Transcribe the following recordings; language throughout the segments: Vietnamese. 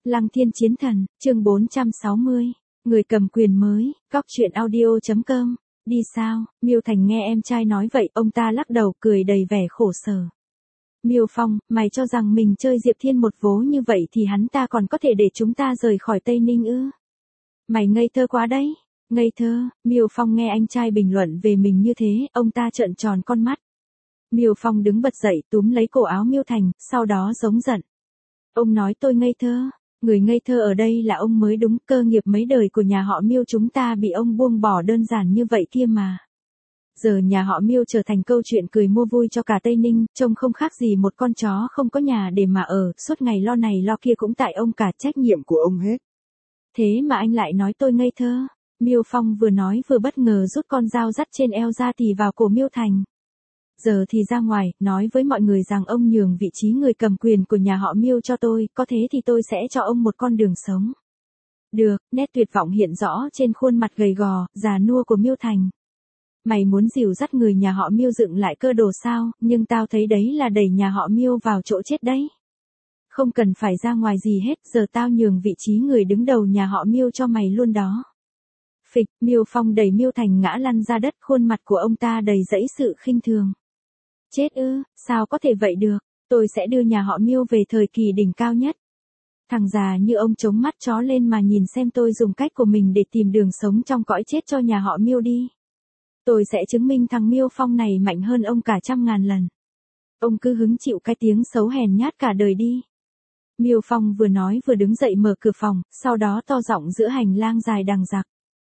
Lăng Thiên Chiến Thần, chương 460, người cầm quyền mới, góc truyện audio.com, đi sao? Miêu Thành nghe em trai nói vậy, ông ta lắc đầu cười đầy vẻ khổ sở. Miêu Phong, mày cho rằng mình chơi Diệp Thiên một vố như vậy thì hắn ta còn có thể để chúng ta rời khỏi Tây Ninh ư? Mày ngây thơ quá đấy. Ngây thơ, Miêu Phong nghe anh trai bình luận về mình như thế, ông ta trợn tròn con mắt. Miêu Phong đứng bật dậy túm lấy cổ áo Miêu Thành, sau đó giống giận. Ông nói tôi ngây thơ, người ngây thơ ở đây là ông mới đúng, cơ nghiệp mấy đời của nhà họ Miêu chúng ta bị ông buông bỏ đơn giản như vậy kia mà. Giờ nhà họ Miêu trở thành câu chuyện cười mua vui cho cả Tây Ninh, trông không khác gì một con chó không có nhà để mà ở, suốt ngày lo này lo kia cũng tại ông cả, trách nhiệm của ông hết. Thế mà anh lại nói tôi ngây thơ. Miêu Phong vừa nói vừa bất ngờ rút con dao dắt trên eo ra thì vào cổ Miêu Thành. Giờ thì ra ngoài, nói với mọi người rằng ông nhường vị trí người cầm quyền của nhà họ Miêu cho tôi, có thế thì tôi sẽ cho ông một con đường sống. Được, nét tuyệt vọng hiện rõ trên khuôn mặt gầy gò, già nua của Miêu Thành. Mày muốn dìu dắt người nhà họ Miêu dựng lại cơ đồ sao, nhưng tao thấy đấy là đẩy nhà họ Miêu vào chỗ chết đấy. Không cần phải ra ngoài gì hết, giờ tao nhường vị trí người đứng đầu nhà họ Miêu cho mày luôn đó. Phịch, Miêu Phong đẩy Miêu Thành ngã lăn ra đất, khuôn mặt của ông ta đầy dẫy sự khinh thường. Chết ư, sao có thể vậy được, tôi sẽ đưa nhà họ Miêu về thời kỳ đỉnh cao nhất. Thằng già như ông chống mắt chó lên mà nhìn xem tôi dùng cách của mình để tìm đường sống trong cõi chết cho nhà họ Miêu đi. Tôi sẽ chứng minh thằng Miêu Phong này mạnh hơn ông cả 100.000 lần. Ông cứ hứng chịu cái tiếng xấu hèn nhát cả đời đi. Miêu Phong vừa nói vừa đứng dậy mở cửa phòng, sau đó to giọng giữa hành lang dài đằng dặc.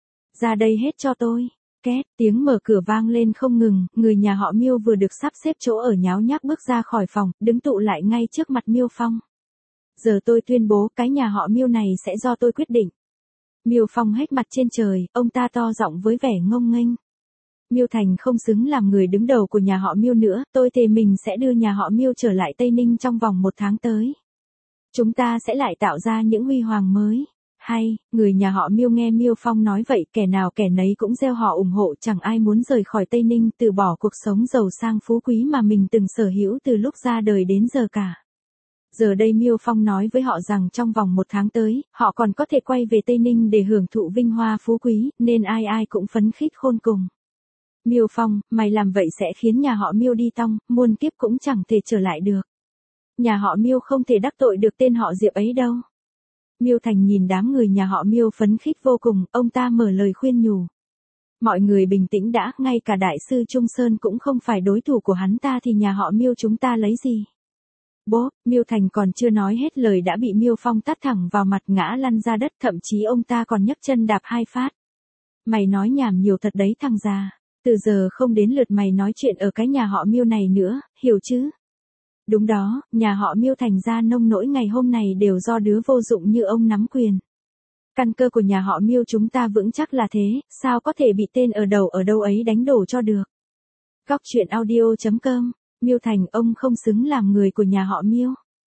Ra đây hết cho tôi. Két, tiếng mở cửa vang lên không ngừng, người nhà họ Miêu vừa được sắp xếp chỗ ở nháo nhác bước ra khỏi phòng, đứng tụ lại ngay trước mặt Miêu Phong. Giờ tôi tuyên bố cái nhà họ Miêu này sẽ do tôi quyết định. Miêu Phong hét mặt trên trời, ông ta to giọng với vẻ ngông nghênh. Miêu Thành không xứng làm người đứng đầu của nhà họ Miêu nữa, tôi thề mình sẽ đưa nhà họ Miêu trở lại Tây Ninh trong vòng 1 tháng tới. Chúng ta sẽ lại tạo ra những huy hoàng mới. Hay, người nhà họ Miêu nghe Miêu Phong nói vậy, kẻ nào kẻ nấy cũng reo hò ủng hộ, chẳng ai muốn rời khỏi Tây Ninh, từ bỏ cuộc sống giàu sang phú quý mà mình từng sở hữu từ lúc ra đời đến giờ cả. Giờ đây Miêu Phong nói với họ rằng trong vòng 1 tháng tới, họ còn có thể quay về Tây Ninh để hưởng thụ vinh hoa phú quý, nên ai ai cũng phấn khích khôn cùng. Miêu Phong, mày làm vậy sẽ khiến nhà họ Miêu đi tong, muôn kiếp cũng chẳng thể trở lại được. Nhà họ Miêu không thể đắc tội được tên họ Diệp ấy đâu. Miêu Thành nhìn đám người nhà họ Miêu phấn khích vô cùng, ông ta mở lời khuyên nhủ. Mọi người bình tĩnh đã, ngay cả đại sư Trung Sơn cũng không phải đối thủ của hắn ta thì nhà họ Miêu chúng ta lấy gì? Bố, Miêu Thành còn chưa nói hết lời đã bị Miêu Phong tát thẳng vào mặt ngã lăn ra đất, thậm chí ông ta còn nhấc chân đạp 2 phát. Mày nói nhảm nhiều thật đấy thằng già, từ giờ không đến lượt mày nói chuyện ở cái nhà họ Miêu này nữa, hiểu chứ? Đúng đó, nhà họ Miêu thành ra nông nỗi ngày hôm này đều do đứa vô dụng như ông nắm quyền. Căn cơ của nhà họ Miêu chúng ta vững chắc là thế, sao có thể bị tên ở đầu ở đâu ấy đánh đổ cho được. Góc truyện audio.com, Miêu Thành ông không xứng làm người của nhà họ Miêu.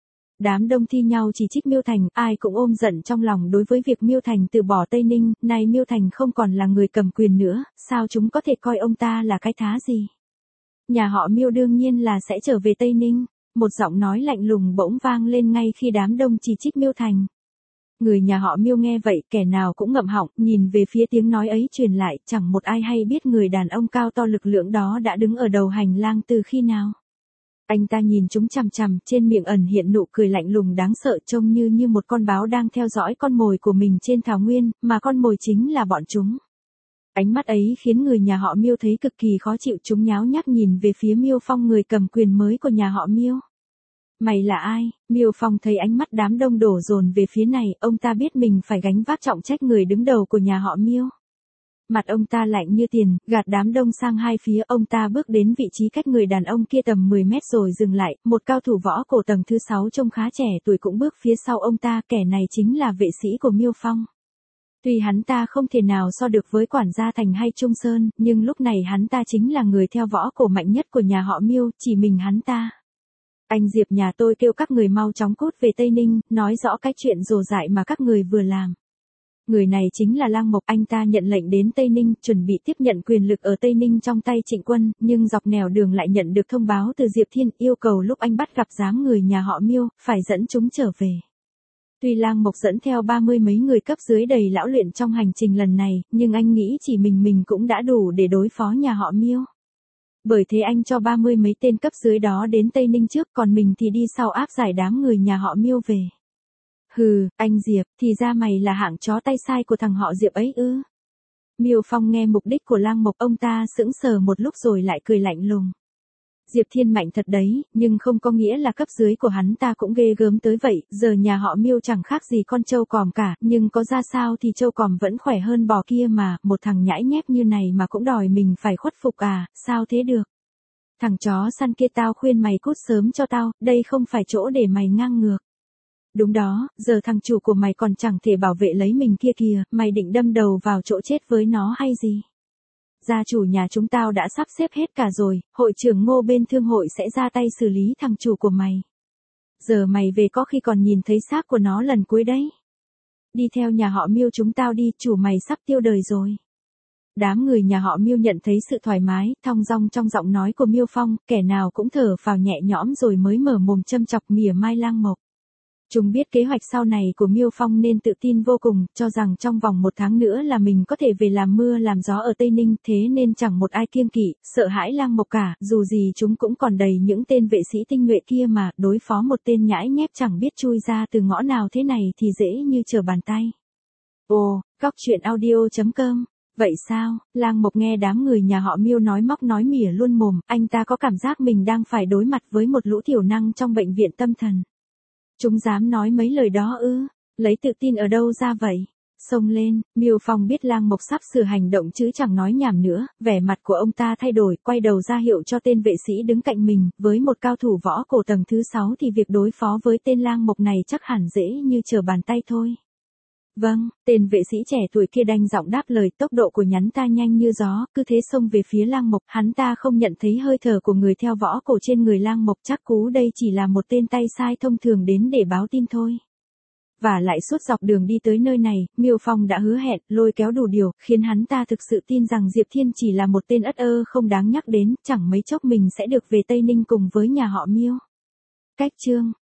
Đám đông thi nhau chỉ trích Miêu Thành, ai cũng ôm giận trong lòng đối với việc Miêu Thành từ bỏ Tây Ninh, nay Miêu Thành không còn là người cầm quyền nữa, sao chúng có thể coi ông ta là cái thá gì. Nhà họ Miêu đương nhiên là sẽ trở về Tây Ninh. Một giọng nói lạnh lùng bỗng vang lên ngay khi đám đông chỉ trích Miêu Thành. Người nhà họ Miêu nghe vậy, kẻ nào cũng ngậm họng, nhìn về phía tiếng nói ấy truyền lại, chẳng một ai hay biết người đàn ông cao to lực lưỡng đó đã đứng ở đầu hành lang từ khi nào. Anh ta nhìn chúng chằm chằm, trên miệng ẩn hiện nụ cười lạnh lùng đáng sợ, trông như một con báo đang theo dõi con mồi của mình trên thảo nguyên, mà con mồi chính là bọn chúng. Ánh mắt ấy khiến người nhà họ Miêu thấy cực kỳ khó chịu, chúng nháo nhác nhìn về phía Miêu Phong, người cầm quyền mới của nhà họ Miêu. Mày là ai? Miêu Phong thấy ánh mắt đám đông đổ dồn về phía này, ông ta biết mình phải gánh vác trọng trách người đứng đầu của nhà họ Miêu. Mặt ông ta lạnh như tiền, gạt đám đông sang hai phía, ông ta bước đến vị trí cách người đàn ông kia tầm 10 mét rồi dừng lại, một cao thủ võ cổ tầng thứ 6 trông khá trẻ tuổi cũng bước phía sau ông ta, kẻ này chính là vệ sĩ của Miêu Phong. Tuy hắn ta không thể nào so được với quản gia Thành hay Trung Sơn, nhưng lúc này hắn ta chính là người theo võ cổ mạnh nhất của nhà họ Miêu, chỉ mình hắn ta. Anh Diệp nhà tôi kêu các người mau chóng cút về Tây Ninh, nói rõ cái chuyện rồ dại mà các người vừa làm. Người này chính là Lang Mộc, anh ta nhận lệnh đến Tây Ninh, chuẩn bị tiếp nhận quyền lực ở Tây Ninh trong tay Trịnh Quân, nhưng dọc nẻo đường lại nhận được thông báo từ Diệp Thiên, yêu cầu lúc anh bắt gặp đám người nhà họ Miêu, phải dẫn chúng trở về. Tuy Lang Mộc dẫn theo 30 mấy người cấp dưới đầy lão luyện trong hành trình lần này, nhưng anh nghĩ chỉ mình cũng đã đủ để đối phó nhà họ Miêu. Bởi thế anh cho 30 mấy tên cấp dưới đó đến Tây Ninh trước, còn mình thì đi sau áp giải đám người nhà họ Miêu về. Hừ, anh Diệp, thì ra mày là hạng chó tay sai của thằng họ Diệp ấy ư? Miêu Phong nghe mục đích của Lang Mộc, ông ta sững sờ một lúc rồi lại cười lạnh lùng. Diệp Thiên mạnh thật đấy, nhưng không có nghĩa là cấp dưới của hắn ta cũng ghê gớm tới vậy, giờ nhà họ Miêu chẳng khác gì con trâu còm cả, nhưng có ra sao thì trâu còm vẫn khỏe hơn bò kia mà, một thằng nhãi nhép như này mà cũng đòi mình phải khuất phục à, sao thế được? Thằng chó săn kia, tao khuyên mày cút sớm cho tao, đây không phải chỗ để mày ngang ngược. Đúng đó, giờ thằng chủ của mày còn chẳng thể bảo vệ lấy mình kia kìa, mày định đâm đầu vào chỗ chết với nó hay gì? Gia chủ nhà chúng tao đã sắp xếp hết cả rồi, hội trưởng Ngô bên thương hội sẽ ra tay xử lý thằng chủ của mày. Giờ mày về có khi còn nhìn thấy xác của nó lần cuối đấy. Đi theo nhà họ Miêu chúng tao đi, chủ mày sắp tiêu đời rồi. Đám người nhà họ Miêu nhận thấy sự thoải mái, thong dong trong giọng nói của Miêu Phong, kẻ nào cũng thở phào nhẹ nhõm rồi mới mở mồm châm chọc mỉa mai Lang Mộc. Chúng biết kế hoạch sau này của Miêu Phong nên tự tin vô cùng, cho rằng trong vòng 1 tháng nữa là mình có thể về làm mưa làm gió ở Tây Ninh, thế nên chẳng một ai kiêng kỵ, sợ hãi Lang Mộc cả, dù gì chúng cũng còn đầy những tên vệ sĩ tinh nhuệ kia mà, đối phó một tên nhãi nhép chẳng biết chui ra từ ngõ nào thế này thì dễ như trở bàn tay. Ồ, Goctruyện.audio.com. Vậy sao? Lang Mộc nghe đám người nhà họ Miêu nói móc nói mỉa luôn mồm, anh ta có cảm giác mình đang phải đối mặt với một lũ thiểu năng trong bệnh viện tâm thần. Chúng dám nói mấy lời đó ư? Lấy tự tin ở đâu ra vậy? Xông lên, Miêu Phong biết Lang Mộc sắp sửa hành động chứ chẳng nói nhảm nữa, vẻ mặt của ông ta thay đổi, quay đầu ra hiệu cho tên vệ sĩ đứng cạnh mình, với một cao thủ võ cổ tầng thứ 6 thì việc đối phó với tên Lang Mộc này chắc hẳn dễ như trở bàn tay thôi. Vâng, tên vệ sĩ trẻ tuổi kia đanh giọng đáp lời, tốc độ của nhắn ta nhanh như gió, cứ thế xông về phía Lang Mộc, hắn ta không nhận thấy hơi thở của người theo võ cổ trên người Lang Mộc, chắc cú đây chỉ là một tên tay sai thông thường đến để báo tin thôi. Và lại suốt dọc đường đi tới nơi này, Miêu Phong đã hứa hẹn, lôi kéo đủ điều, khiến hắn ta thực sự tin rằng Diệp Thiên chỉ là một tên ất ơ không đáng nhắc đến, chẳng mấy chốc mình sẽ được về Tây Ninh cùng với nhà họ Miêu. Cách chương